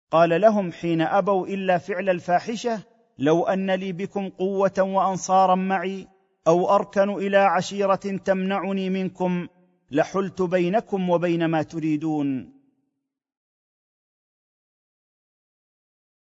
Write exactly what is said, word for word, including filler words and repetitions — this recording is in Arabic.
قال لهم حين ابوا الا فعل الفاحشه: لو ان لي بكم قوه وانصارا معي او اركن الى عشيره تمنعني منكم لحلت بينكم وبين ما تريدون.